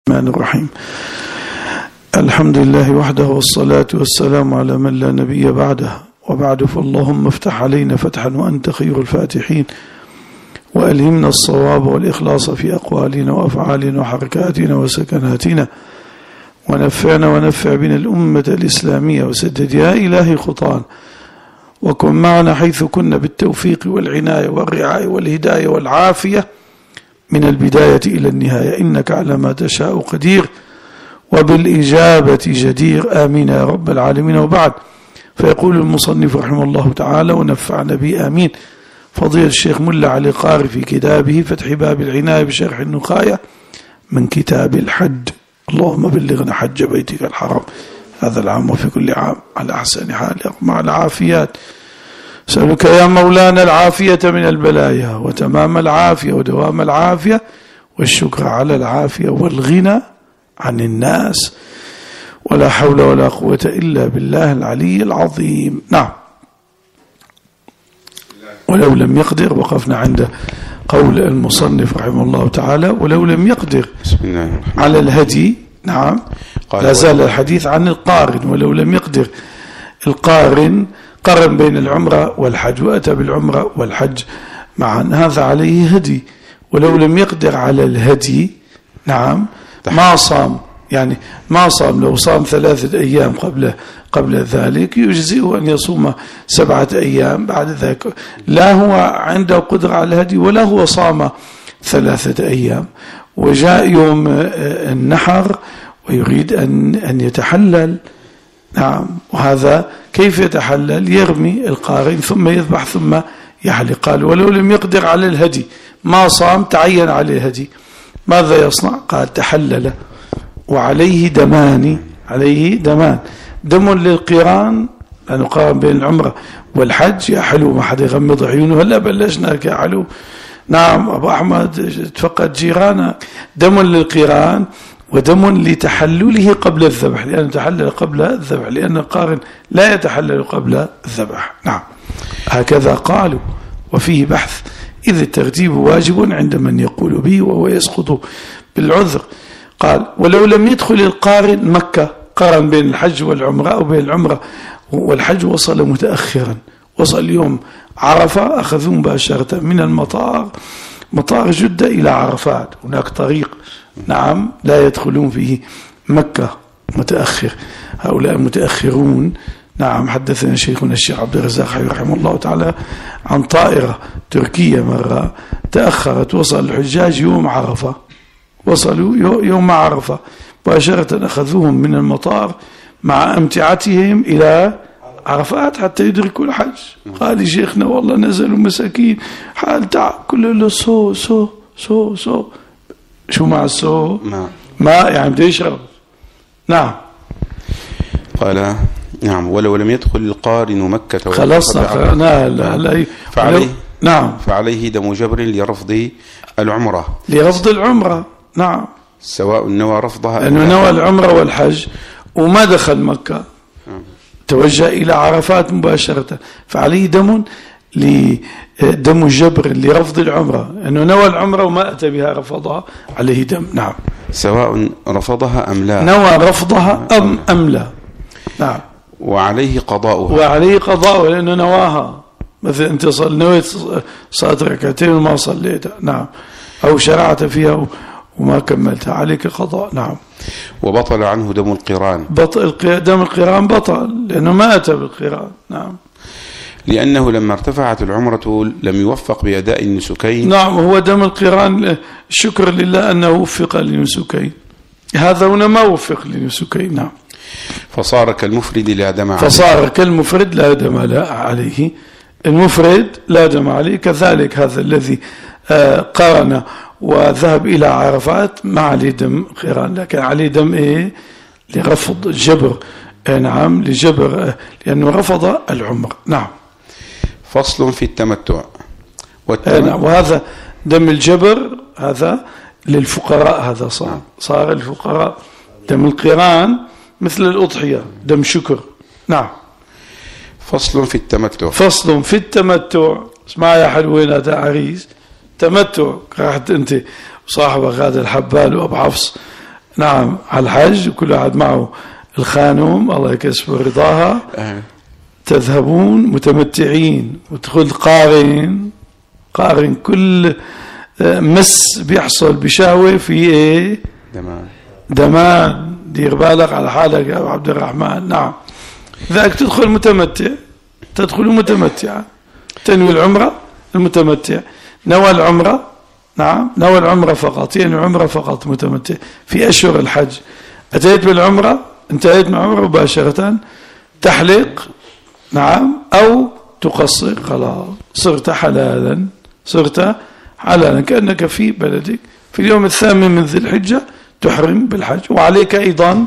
الرحمن الرحيم. الحمد لله وحده والصلاة والسلام على من لا نبي بعده، وبعد فاللهم افتح علينا فتحا وأنت خير الفاتحين، وألهمنا الصواب والإخلاص في أقوالنا وأفعالنا وحركاتنا وسكناتنا، ونفعنا ونفع بنا الأمة الإسلامية، وسدد يا إلهي خطانا، وكن معنا حيث كنا بالتوفيق والعناية والرعاية والهداية والعافية من البداية إلى النهاية، إنك على ما تشاء قدير وبالإجابة جدير، آمين يا رب العالمين. وبعد، فيقول المصنف رحمه الله تعالى ونفعنا به آمين فضيلة الشيخ ملا علي قاري في كتابه فتح باب العناية بشرح النخاية من كتاب الحج. اللهم بلغنا حج بيتك الحرام هذا العام وفي كل عام على أحسن حال مع العافيات. سألك يا مولانا العافية من البلايا وتمام العافية ودوام العافية والشكر على العافية والغنى عن الناس، ولا حول ولا قوة إلا بالله العلي العظيم. نعم. ولو لم يقدر، وقفنا عند قول المصنف رحمه الله تعالى ولو لم يقدر على الهدي. نعم، لا زال الحديث عن القارن. ولو لم يقدر القارن قرن بين العمرة والحج، وأتى بالعمرة والحج معا، هذا عليه هدي. ولو لم يقدر على الهدي، نعم، ما صام، يعني ما صام. لو صام 3 أيام قبل ذلك يجزئه أن يصوم 7 أيام بعد ذلك. لا هو عنده قدرة على الهدي ولا هو صام 3 أيام، وجاء يوم النحر ويريد أن يتحلل. نعم، وهذا كيف يتحلل؟ يرمي القارن ثم يذبح ثم يحلق. قال ولو لم يقدر على الهدي، ما صام، تعين عليه هدي، ماذا يصنع؟ قال تحلل وعليه دمان. عليه دمان، دم للقران لأنه قارن بين العمرة والحج. يا حلو، ما حد يغمض عيونه، هلا بلشنا يا حلو. نعم أبو أحمد، تفقد جيرانا. دم للقران ودم لتحلله قبل الذبح، لأنه تحلل قبل الذبح، لأن القارن لا يتحلل قبل الذبح. نعم، هكذا قالوا، وفيه بحث، إذ الترتيب واجب عند من يقول به وهو يسقط بالعذر. قال ولو لم يدخل القارن مكة، قارن بين الحج والعمرة أو بين العمرة والحج، وصل متأخرا، وصل يوم عرفة، أخذوا مباشرة من المطار، مطار جدة إلى عرفات، هناك طريق، نعم، لا يدخلون فيه مكة متأخر. هؤلاء متأخرون. نعم، حدثنا شيخنا الشيخ عبد الرزاق رحمه الله تعالى عن طائرة تركية مرة تأخرت، وصل الحجاج يوم عرفة، وصلوا يوم عرفة مباشرة، أخذوهم من المطار مع أمتعتهم إلى عرفات حتى يدركوا الحج. قال لي شيخنا والله نزلوا مساكين حال تعب، كله له سو سو سو سو. شو مع السو؟ ماء، يعني بده يشرب. نعم. قال نعم ولو لم يدخل القارن مكة خلصنا لا فعليه. نعم، فعليه دم جبر لرفض العمرة. لرفض العمرة. نعم، سواء نوى رفضها، لأنه نوى العمرة والحج وما دخل مكة، توجه إلى عرفات مباشرة، فعليه دم جبر لرفض العمرة، أنه نوى العمرة وما أتى بها، رفضها، عليه دم. نعم، سواء رفضها أم لا، نوى رفضها أم لا. نعم، وعليه قضاؤها، وعليه قضاؤها لأنه نواها. مثل أنت نويت صلاة ركعتين وما صليتها، نعم، أو شرعت فيها وما كملتها، عليك قضاء. نعم. وبطل عنه دم القران، دم القران بطل لأنه ما أتى بالقران. نعم، لأنه لما ارتفعت العمرة لم يوفق بأداء النسكين. نعم، هو دم القران شكر لله أنه وفق للنسكين، هذا هنا ما وفق للنسكين. نعم، فصار كالمفرد لا دم عليه. فصار كالمفرد لا دم عليه، المفرد لا دم عليه. كذلك هذا الذي قارن وذهب إلى عرفات ما عليه دم قران، لكن عليه دم إيه؟ لرفض الجبر. نعم، لجبر، لأنه رفض العمر. نعم. فصل في التمتع وهذا دم الجبر هذا للفقراء، هذا صار الفقراء. دم القران مثل الأضحية، دم شكر. نعم. فصل في التمتع. فصل في التمتع. اسمع يا حلوين هذا عريس، تمتع. راحت أنت وصاحبك هذا الحبال وأبو حفص نعم على الحج، وكل واحد معه الخانم الله يكسب رضاها، تذهبون متمتعين وتدخل قارن كل مس بيحصل بشهوة في ايه؟ دمان. دير بالك على حالك يا أبو عبد الرحمن. نعم ذاك تدخل متمتعا، تنوي العمرة المتمتع، نوى العمرة، نعم نوى العمرة فقط، يعني عمرة فقط متمتع في أشهر الحج. أتيت بالعمرة، انتهيت من العمرة مباشرة تحلق، نعم، أو تقصر، خلاص صرت حلالا كأنك في بلدك. في اليوم الثامن من ذي الحجة تحرم بالحج، وعليك أيضا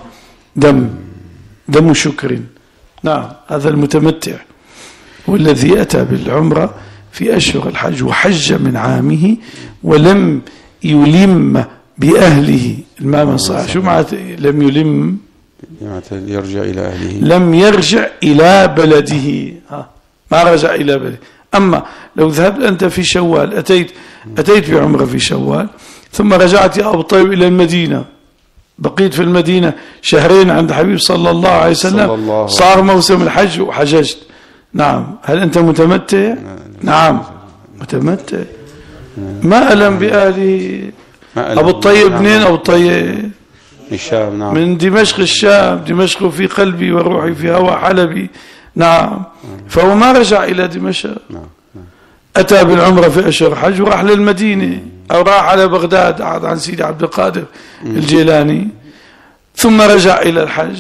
دم شكر. نعم هذا المتمتع والذي أتى بالعمرة في أشهر الحج وحج من عامه ولم يلم بأهله. المعنى صحيح. شو معنى لم يلم؟ يرجع إلى أهله، لم يرجع إلى بلده، ما رجع إلى بلده. أما لو ذهبت أنت في شوال، أتيت بعمرة في شوال ثم رجعت يا أبو طيب إلى المدينة، بقيت في المدينة شهرين عند حبيب صلى الله عليه وسلم، صار موسم الحج وحججت، نعم هل أنت متمتع؟ نعم متمتع. ما ألم بأهله. أبو الطيب منين أبو الطيب؟ الشام. نعم من دمشق الشام. دمشق في قلبي وروحي في هوا حلبي. نعم فهو ما رجع إلى دمشق. أتى بالعمرة في أشهر الحج وراح للمدينة، أو راح على بغداد عن سيدي عبد القادر الجيلاني، ثم رجع إلى الحج.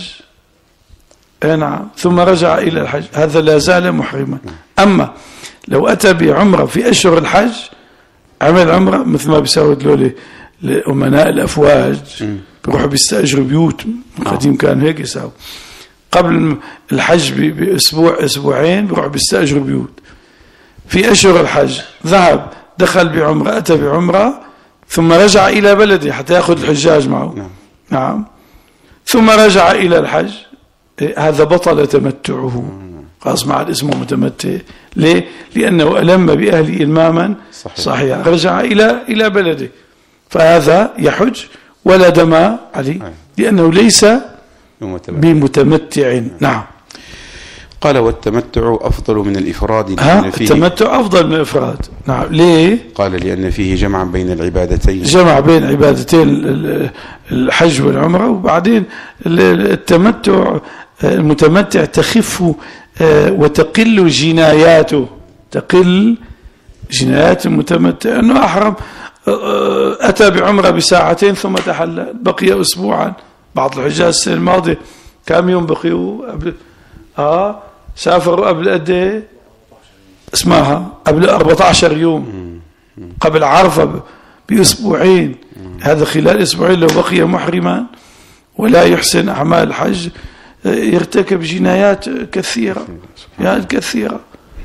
نعم ثم رجع إلى الحج، هذا لا زال محرما. أما لو أتى بعمرة في أشهر الحج، عمل عمرة مثل ما بيساوي دلولي لأمناء الأفواج، بيروحوا بيستأجروا بيوت، قديم كان هيك يساوي، قبل الحج بأسبوع أسبوعين بيروحوا بيستأجروا بيوت. في أشهر الحج ذهب دخل بعمرة، أتى بعمرة ثم رجع إلى بلده حتى يأخذ الحجاج معه. نعم ثم رجع إلى الحج، هذا بطل تمتعه، خلاص مع اسمه متمتع. ليه؟ لأنه ألم بأهله إلماما صحيح، رجع إلى بلده، فهذا يحج ولا دم عليه لأنه ليس بمتمتع. نعم. قال والتمتع أفضل من الإفراد، التمتع أفضل من الإفراد. نعم ليه؟ قال لأن فيه جمعا بين العبادتين، جمع بين عبادتين الحج والعمرة. وبعدين التمتع المتمتع تخف وتقل جناياته، تقل جنايات المتمتع، أنه أحرم أتى بعمرة بساعتين ثم تحلل، بقي أسبوعا. بعض الحجاج السنة الماضية كم يوم بقيوا قبل سافروا قبل قد ايه؟ اسمعها قبل 14 يوم، قبل عرفة بأسبوعين. هذا خلال أسبوعين لو بقي محرما ولا يحسن أعمال الحج يرتكب جنايات كثيرة، كثيرة.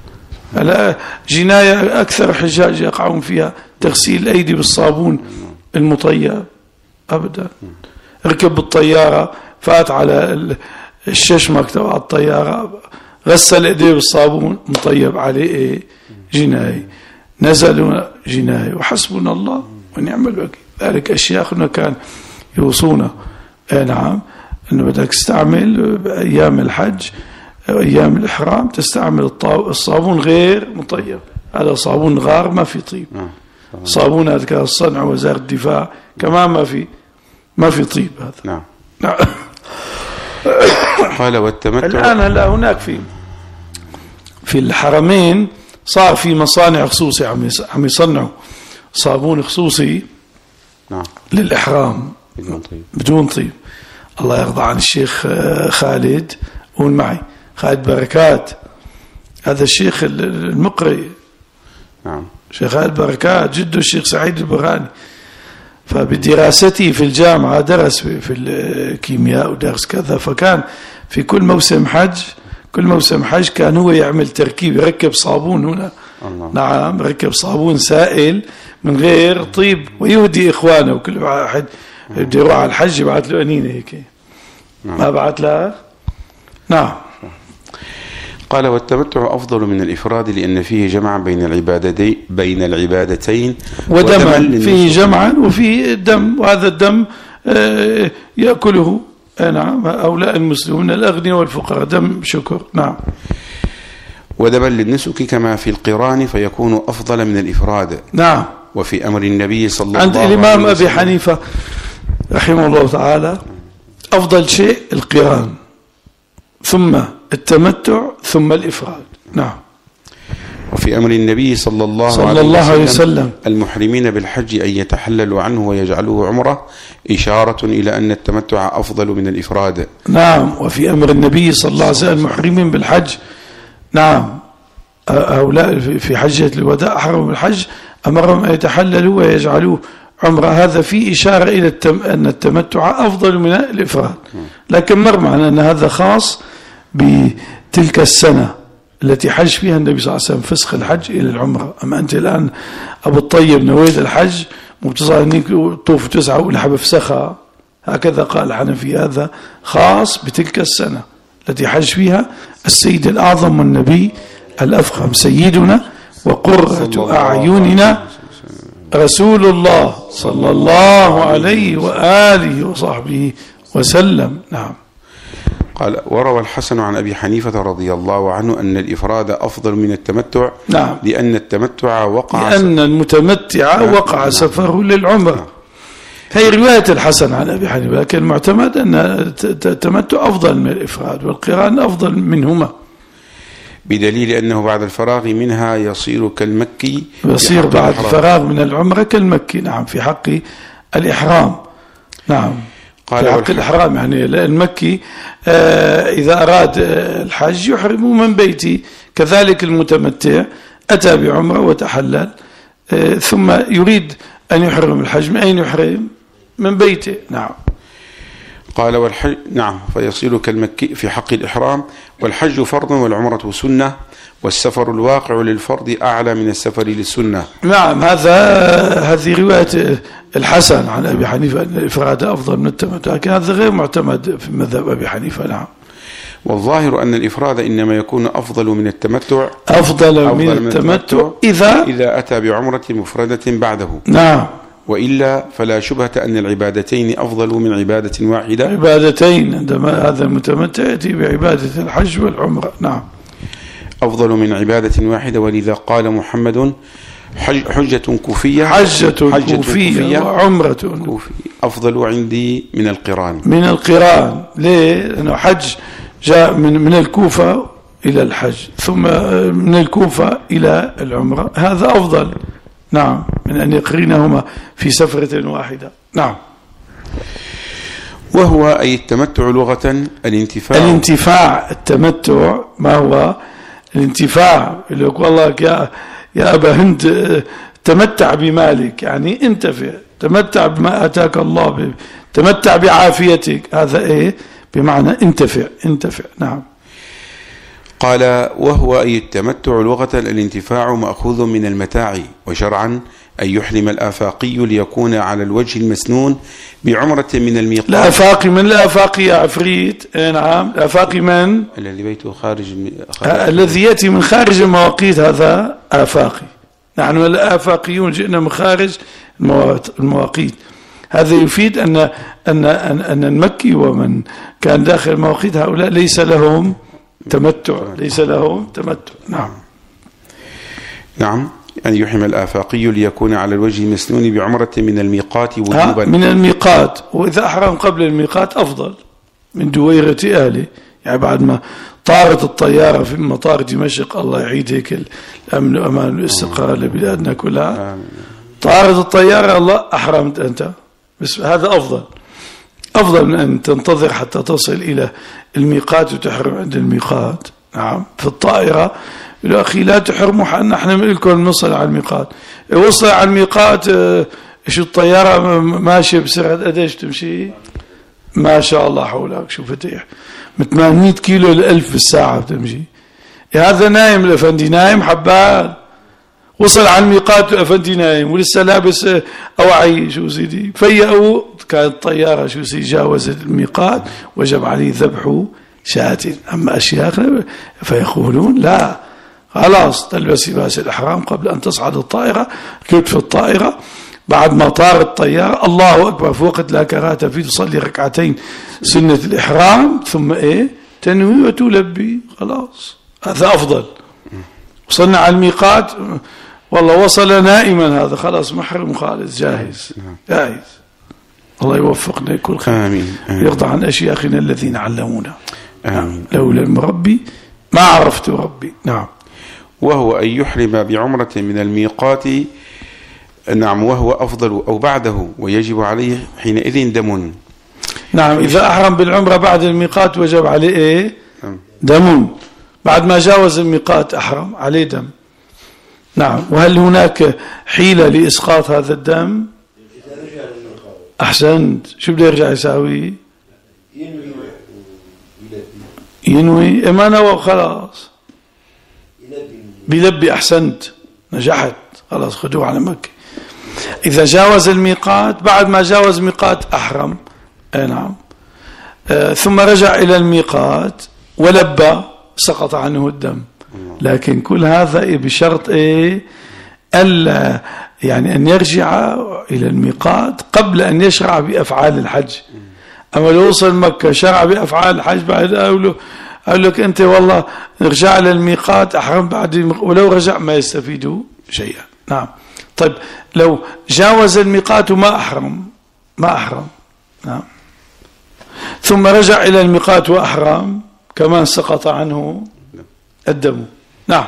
جناية أكثر حجاج يقعون فيها تغسيل الأيدي بالصابون المطيب أبدا. ركب بالطيارة، فات على الششمك تبع الطيارة، غسل ايديه بالصابون مطيب عليه جناية، نزلوا جناية، وحسبنا الله ونعم الوكيل. ذلك أشياخنا كان يوصونا نعم أنه بدك تستعمل بأيام الحج أيام الإحرام تستعمل الصابون غير مطيب، هذا صابون غار ما في طيب. صابون هذا كان صنع وزارة الدفاع كمان ما في طيب هذا. نعم. قال والتمتع الآن هلا هناك في الحرمين صار في مصانع خصوصي عم يصنعوا صابون خصوصي للإحرام بدون طيب. الله يرضى عن الشيخ خالد، قول معي خالد بركات، هذا الشيخ المقري. نعم. شيخ خالد بركات جده الشيخ سعيد البرهاني، فبدراسته في الجامعة درس في الكيمياء ودرس كذا، فكان في كل موسم حج كان هو يعمل تركيب، يركب صابون هنا. الله. نعم ركب صابون سائل من غير طيب ويهدي إخوانه، وكل واحد بده يروح على الحج يبعث له أنينة هيك. ما بعث له. نعم. قال والتمتع أفضل من الإفراد لأن فيه جمعا بين العبادتين ودما، فيه جمعا وفيه دم، وهذا الدم يأكله نعم هؤلاء المسلمون الأغنياء والفقراء، دم شكر. نعم. ودما للنسك كما في القران فيكون أفضل من الإفراد. نعم. وفي أمر النبي صلى الله عليه وسلم عند الإمام أبي حنيفة رحمه الله تعالى أفضل شيء القران، ثم التمتع، ثم الإفراد. نعم. وفي أمر النبي صلى الله عليه وسلم المحرمين بالحج أن يتحللوا عنه ويجعلوه عمرة، إشارة إلى أن التمتع أفضل من الإفراد. نعم. وفي أمر النبي صلى الله عليه وسلم المحرمين بالحج، نعم هؤلاء في حجة الوداع أحرموا بالحج أمرهم أن يتحللوا ويجعلوه عمرة. هذا فيه إشارة إلى أن التمتع أفضل من الإفراد، لكن مر معنا أن هذا خاص بتلك السنة التي حج فيها النبي صلى الله عليه وسلم، فسخ الحج إلى العمرة. أما أنت الآن أبو الطيب نويت الحج مبتصر أنك طوف 9 ولا بفسخها، هكذا قال الحنفي، هذا خاص بتلك السنة التي حج فيها السيد الأعظم والنبي الأفخم سيدنا وقرة أعيننا رسول الله صلى الله عليه وآله وصحبه وسلم. نعم. قال وروى الحسن عن أبي حنيفة رضي الله عنه أن الإفراد أفضل من التمتع. نعم. لأن التمتع لأن المتمتع وقع سفره للعمرة. هي رواية الحسن عن أبي حنيفة، لكن المعتمد أن التمتع أفضل من الإفراد، والقران أفضل منهما، بدليل أنه بعد الفراغ منها يصير كالمكي، يصير بعد الفراغ من العمرة كالمكي. نعم. في حق الإحرام. نعم. في حق الإحرام يعني المكي إذا أراد الحج يحرم من بيته، كذلك المتمتع أتى بعمرة وتحلل ثم يريد أن يحرم الحج، من أين يحرم؟ من بيته. نعم. قال والحج نعم فيصير كالمكي في حق الإحرام، والحج فرض والعمرة سنة، والسفر الواقع للفرض أعلى من السفر للسنة. نعم. هذه رواية الحسن عن أبي حنيفة أن الإفراد أفضل من التمتع، لكن هذا غير معتمد في مذهب أبي حنيفة. نعم. والظاهر أن الإفراد إنما يكون أفضل من التمتع، أفضل من التمتع إذا أتى بعمرة مفردة بعده. نعم. وإلا فلا شبهة أن العبادتين أفضل من عبادة واحدة. عبادتين عندما هذا المتمتع يأتي بعبادة الحج والعمرة. نعم. أفضل من عبادة واحدة، ولذا قال محمد حجة كوفية وعمرة أفضل عندي من القران. من القران ليه؟ لأنه حج جاء من الكوفة إلى الحج، ثم من الكوفة إلى العمرة، هذا أفضل. نعم. من أن يقرنهما في سفرة واحدة. نعم. وهو أي التمتع لغة الانتفاع. التمتع ما هو؟ الانتفاع. اللي يقول والله يا أبا هند تمتع بمالك، يعني انتفع، تمتع بما أتاك الله به، تمتع بعافيتك، هذا إيه؟ بمعنى انتفع. نعم. قال وهو أي التمتع لغة الانتفاع مأخوذ من المتاع، وشرعا أن يحرم الآفاقي ليكون على الوجه المسنون بعمرة من الميقات. الآفاقي من الآفاقي يا عفريت. نعم. الآفاقي من الذي بيته خارج الذي يأتي من خارج المواقيت، هذا آفاقي. نحن الآفاقيون جئنا من خارج المواقيت. هذا يفيد أن المكي ومن كان داخل المواقيت هؤلاء ليس لهم تمتع. نعم. نعم. أن يحرم الآفاقي ليكون على الوجه المسنون بعمرة من الميقات وجوبا. من الميقات، وإذا أحرم قبل الميقات أفضل من دويرة أهله، يعني بعد ما طارت الطيارة في مطار دمشق، الله يعيد هيك الأمن والأمان والاستقرار لبلادنا كلها، طارت الطيارة الله أحرمت أنت، بس هذا أفضل من أن تنتظر حتى تصل إلى الميقات وتحرم عند الميقات. نعم. في الطائرة يقول أخي لا تحرموا، نحن لكم نوصل على الميقات. وصل على الميقات شو الطيارة ماشية بسرعة قديش تمشي؟ ما شاء الله حولك، شو فتيح، من 800 كيلو ل1000 بالساعة بتمشي. هذا نايم الأفندي، نايم حبال، وصل على الميقات الأفندي نايم ولسه لابس أوعي شو سيدي، فيقوا كانت الطيارة شو سيدي جاوزت الميقات وجب عليه ذبح شاة. أما أشياخنا فيقولون لا، خلاص تلبس لباس الإحرام قبل أن تصعد الطائرة، كنت في الطائرة بعد ما طار الطيار الله أكبر في وقت لا كراهة فيه تصلي ركعتين سنة الإحرام ثم تنوي وتلبي، خلاص هذا أفضل. وصلنا على الميقات والله وصل نائما، هذا خلاص محرم خالص جاهز. الله يوفقنا يكون خير. آمين. يرضى عن أشياخنا الذين علمونا. آمين. لولا المربي ما عرفت ربي. نعم. وهو أن يحرم بعمرة من الميقات، نعم، وهو أفضل أو بعده، ويجب عليه حينئذ دم. نعم، إذا أحرم بالعمرة بعد الميقات وجب عليه دم، بعد ما جاوز الميقات أحرم عليه دم. نعم. وهل هناك حيلة لإسقاط هذا الدم؟ أحسنت. شو بده يرجع يساوي؟ ينوي. ما نوى خلاص بيلبي. أحسنت، نجحت، خلاص خدوه على مكة. إذا جاوز الميقات، بعد ما جاوز ميقات أحرم. نعم. ثم رجع إلى الميقات ولبى، سقط عنه الدم. لكن كل هذا بشرط ألا يعني أن يرجع إلى الميقات قبل أن يشرع بأفعال الحج. أما لو وصل مكة شرع بأفعال الحج بعد أقول لك أنت والله نرجع للميقات أحرم بعد ولو رجع ما يستفيدوا شيئا. نعم. طيب لو جاوز الميقات وما أحرم، نعم، ثم رجع إلى الميقات وأحرم، كمان سقط عنه الدم. نعم.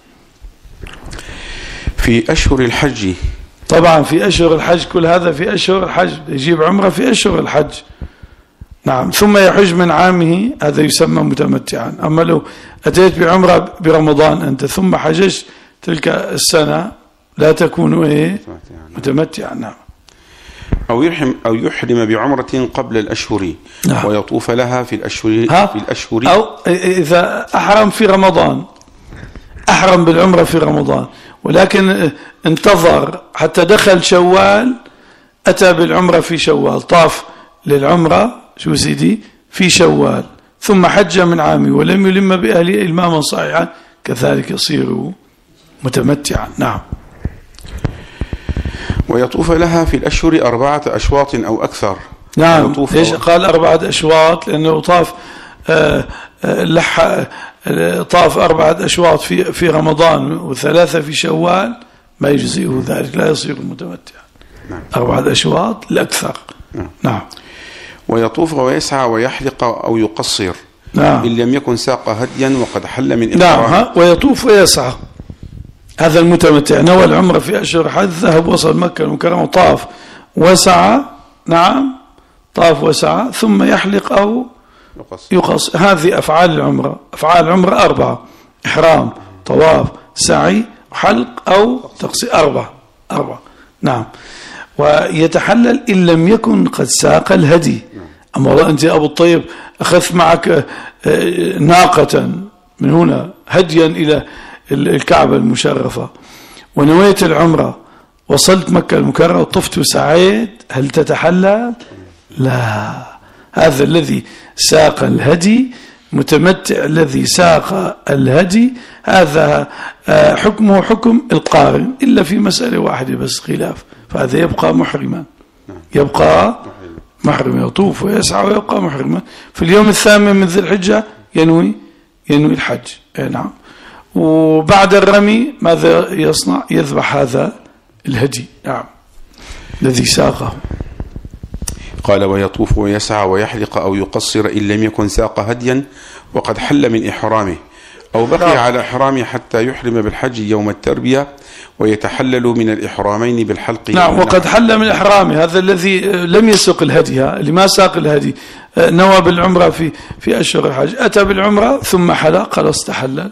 في أشهر الحج، طبعا في أشهر الحج، كل هذا في أشهر الحج، يجيب عمره في أشهر الحج. نعم. ثم يحج من عامه، هذا يسمى متمتعا. أما لو أتيت بعمره برمضان أنت ثم حججت تلك السنة لا تكون متمتعا. نعم. أو يحرم بعمرة قبل الأشهر. نعم. ويطوف لها في الأشهر أو إذا أحرم في رمضان، أحرم بالعمرة في رمضان ولكن انتظر حتى دخل شوال، أتى بالعمرة في شوال، طاف للعمرة شو سيدي في شوال، ثم حج من عامه ولم يلم بأهله إلماما صحيحا، كذلك يصير متمتعا. نعم. ويطوف لها في الأشهر 4 أشواط أو أكثر. نعم. ليش قال 4 أشواط؟ لأنه طاف طاف 4 أشواط في رمضان و3 في شوال، ما يجزئه ذلك، لا يصير متمتعا. نعم. 4 أشواط الأكثر. نعم. نعم. ويطوف ويسعى ويحلق أو يقصر. نعم. إن لم يكن ساق هديا وقد حل من إحرام. نعم. ويطوف ويسعى، هذا المتمتع نوى العمرة في أشهر حج، ذهب وصل مكة المكرمة وطاف وسعى. نعم. طاف وسعى ثم يحلق أو يقص. هذه أفعال العمرة. أفعال العمرة 4: إحرام، طواف، سعي، حلق أو تقصير. 4. نعم. ويتحلل إن لم يكن قد ساق الهدي. أما والله أنت أبو الطيب أخذت معك ناقة من هنا هديا إلى الكعبة المشرفة ونويت العمرة، وصلت مكة المكرمة وطفت وسعيت، هل تتحلل؟ لا. هذا الذي ساق الهدي، متمتع الذي ساق الهدي، هذا حكمه حكم القارن، إلا في مسألة واحدة بس خلاف، فهذا يبقى محرما، يبقى محرما، يطوف ويسعى ويبقى محرما. في اليوم 8 من ذي الحجة ينوي الحج. نعم. وبعد الرمي ماذا يصنع؟ يذبح هذا الهدي. نعم. الذي ساقه. قال: ويطوف ويسعى ويحلق أو يقصر إن لم يكن ساق هديا وقد حل من إحرامه، أو بقي على إحرامه حتى يحرم بالحج يوم التربية ويتحلل من الإحرامين بالحلق. نعم. وقد حل من إحرامه، هذا الذي لم يسق الهدي، اللي ما ساق الهدي، نوى بالعمرة في أشهر الحج، أتى بالعمرة ثم حلق، خلاص تحلل.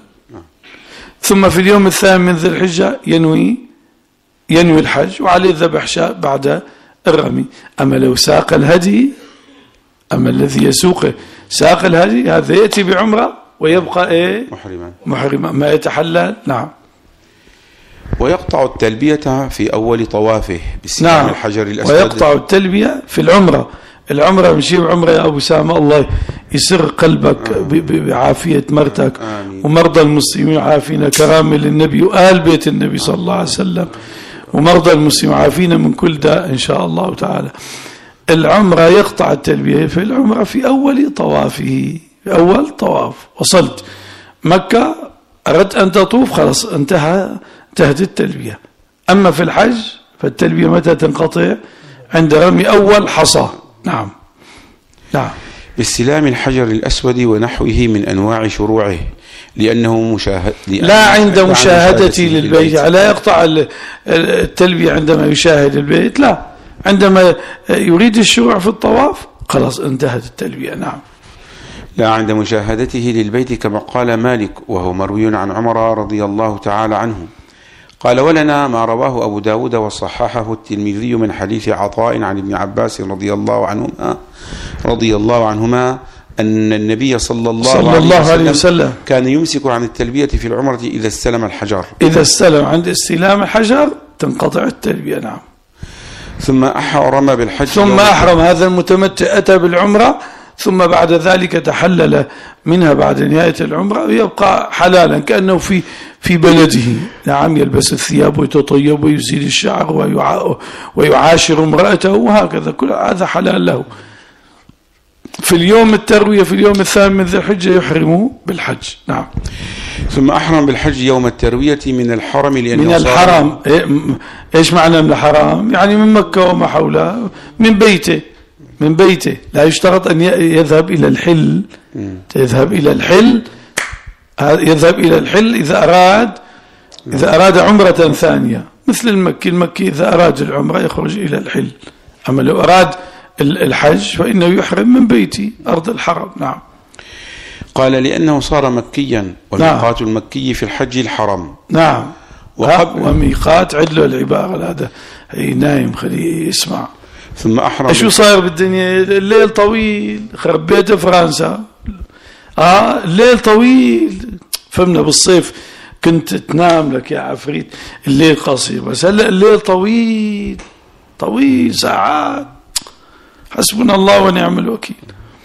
ثم في اليوم 8 من ذي الحجة ينوي الحج، وعليه ذبح شاء بعد الرمي. أما لو ساق الهدي، أما الذي يسوق ساق الهدي، هذا يأتي بعمرة ويبقى محرما ما يتحلل. نعم. ويقطع التلبية في أول طوافه باستلام الحجر الأسود. ويقطع التلبية في العمرة بنجيب عمرة يا أبو سامة، الله يسر قلبك بعافية مرتك ومرضى المسلمين، عافينا كرامة للنبي وآل بيت النبي صلى الله عليه وسلم، ومرضى المسلمين عافينا من كل داء إن شاء الله تعالى. العمرة يقطع التلبية في العمرة في أول طوافه، في أول طواف وصلت مكة أردت أن تطوف خلاص انتهت التلبية. أما في الحج فالتلبية متى تنقطع؟ عند رمي أول حصى. نعم نعم. باستلام الحجر الأسود ونحوه من أنواع شروعه لأنه لا عند مشاهدتي للبيت، لا يقطع التلبية عندما يشاهد البيت، لا، عندما يريد الشروع في الطواف خلاص انتهت التلبية. نعم. لا عند مشاهدته للبيت كما قال مالك، وهو مروي عن عمر رضي الله تعالى عنه قال: ولنا ما رواه أبو داود وصححه الترمذي من حديث عطاء عن ابن عباس رضي الله عنهما أن النبي صلى الله عليه وسلم كان يمسك عن التلبية في العمرة إذا استلم الحجر. إذا استلم، عند استلام الحجر تنقطع التلبية. نعم. ثم أحرم بالحج، ثم أحرم هذا المتمتع أتى بالعمرة ثم بعد ذلك تحلل منها بعد نهاية العمرة ويبقى حلالا كأنه في بلده. نعم. يلبس الثياب ويتطيب ويزيل الشعر ويعاشر امرأته وهكذا، كل هذا حلال له. في اليوم التروية في اليوم الثامن من ذي الحجة يحرم بالحج. نعم. ثم أحرم بالحج يوم التروية من الحرم، لأنه من الحرم. إيش معنى من الحرم؟ يعني من مكة وما حولها، من بيته، من بيته. لا يشترط أن يذهب إلى الحل. يذهب إلى الحل إذا أراد عمرة ثانية، مثل المكي إذا أراد العمرة يخرج إلى الحل. أما لو أراد الحج فإنه يحرم من بيتي أرض الحرم. نعم. قال: لأنه صار مكيا، وميقات المكي في الحج الحرم. نعم. وميقات عدله العبارة، هذا هي نايم خليه يسمع. ثم أحرم. شو صاير بالدنيا؟ الليل طويل، خرب بيت فرنسا. الليل طويل، فهمنا بالصيف كنت تنام لك يا عفريت، الليل قصير، بس هلا الليل طويل ساعات. حسبنا الله ونعم الوكيل.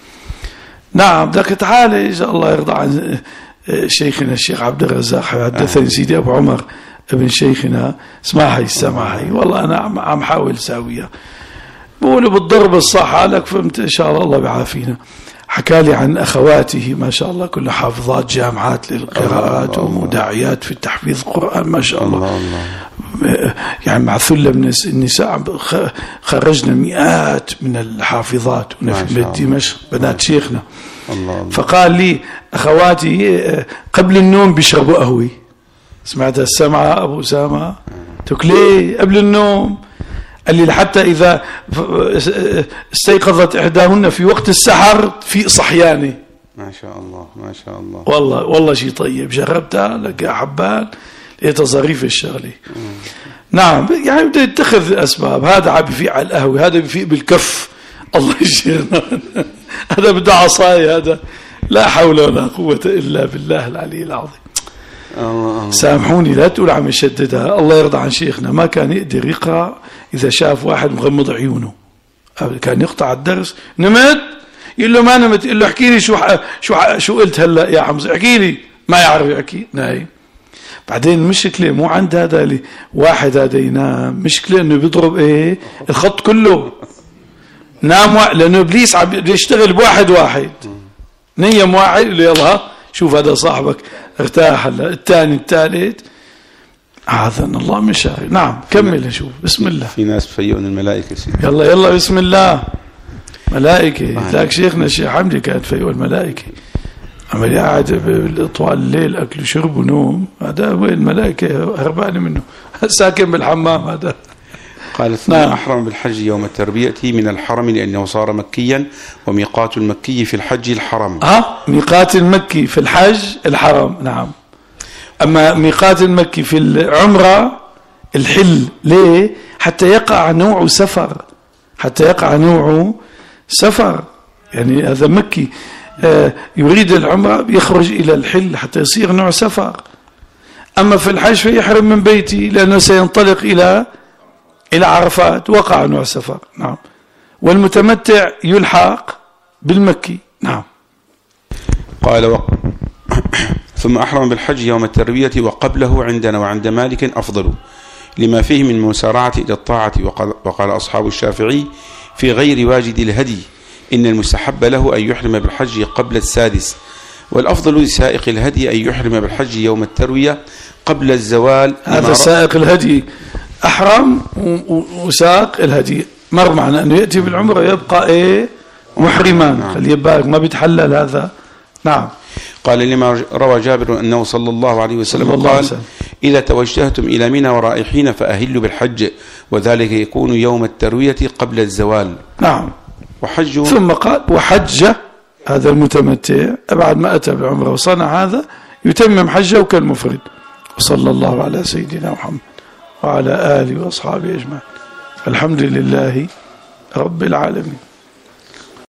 نعم. ذاك تعالى الله يرضى عن شيخنا الشيخ عبد الرزاق حدثني سيدي أبو عمر ابن شيخنا، اسمعي والله أنا عم حاول ساويها، بقولوا بالضرب الصح لك، فهمت إن شاء الله بعافينا. حكى لي عن أخواته ما شاء الله كل حافظات جامعات للقراءات ومداعيات في تحفيظ القرآن ما شاء الله. يعني مع ثلة من النساء خرجنا مئات من الحافظات في دمشق بنات شيخنا. فقال لي أخواتي قبل النوم بيشربوا قهوة. سمعت السمعة أبو أسامة؟ تكلي قبل النوم. قال لي حتى إذا استيقظت إحداهن في وقت السحر في صحيانة. ما شاء الله. والله شيء طيب، جربتها لك يا حبان، لقيتها ظريفة الشغلة. نعم. يعني بده يتخذ أسباب، هذا عم بفيق على القهوة، هذا بفيق بالكف، الله يشيرنا. هذا بده عصاية، هذا لا حول ولا قوة إلا بالله العلي العظيم. سامحوني لا تقول عم يشددها، الله يرضى عن شيخنا ما كان يقدر يقرأ إذا شاف واحد مغمض عيونه، كان يقطع الدرس. نمت؟ يقول له ما نمت، يقول له احكي لي شو قلت هلا يا حمزة، احكي لي. ما يعرف يحكي، نايم. بعدين مشكلة مو عند هذا اللي واحد هذا ينام، مشكلة انه بيضرب الخط كله. نام لانه ابليس عم يشتغل بواحد نيم واحد، يقول له يلا شوف هذا صاحبك ارتاح هلا، الثاني الثالث، أعاذنا الله من شر. نعم. كمل نشوف. بسم الله. في ناس بفيقون الملائكة سيدي. يلا بسم الله. ملائكة. ذاك شيخنا الشيخ حمدي كانت فيقون الملائكة، عمل قاعد طوال الليل أكل وشرب ونوم، هذا وين الملائكة هربان منه، ساكن بالحمام هذا. قال: ثم أحرم بالحج يوم التربية من الحرم لأنه صار مكيا، وميقات المكي في الحج الحرم. ميقات المكي في الحج الحرم. نعم. أما ميقات المكي في العمرة الحل. ليه؟ حتى يقع نوع سفر، يعني هذا مكي يريد العمرة يخرج إلى الحل حتى يصير نوع سفر. أما في الحج فيحرم من بيتي لأنه سينطلق إلى عرفات، وقع نوع سفر. نعم. والمتمتع يلحق بالمكي. نعم. قال: ثم أحرم بالحج يوم التروية، وقبله عندنا وعند مالك أفضل، لما فيه من مسارعة إلى الطاعة. وقال أصحاب الشافعي في غير واجد الهدي إن المستحب له أن يحرم بالحج قبل السادس، والأفضل لسائق الهدي أن يحرم بالحج يوم التروية قبل الزوال. هذا سائق الهدي أحرم وساق الهدي مر معنا أنه يأتي بالعمرة يبقى محرما. نعم. خليه ما بيتحلل هذا. نعم. قال لما روى جابر أنه صلى الله عليه وسلم قال إذا توجهتم إلى منى ورائحين فأهلوا بالحج، وذلك يكون يوم التروية قبل الزوال. نعم. وحج ثم قال وحج هذا المتمتع بعد ما أتى بالعمرة وصنع هذا يتمم حجه كالمفرد. وصلى الله على سيدنا محمد وعلى آله وأصحابه أجمعين. الحمد لله رب العالمين.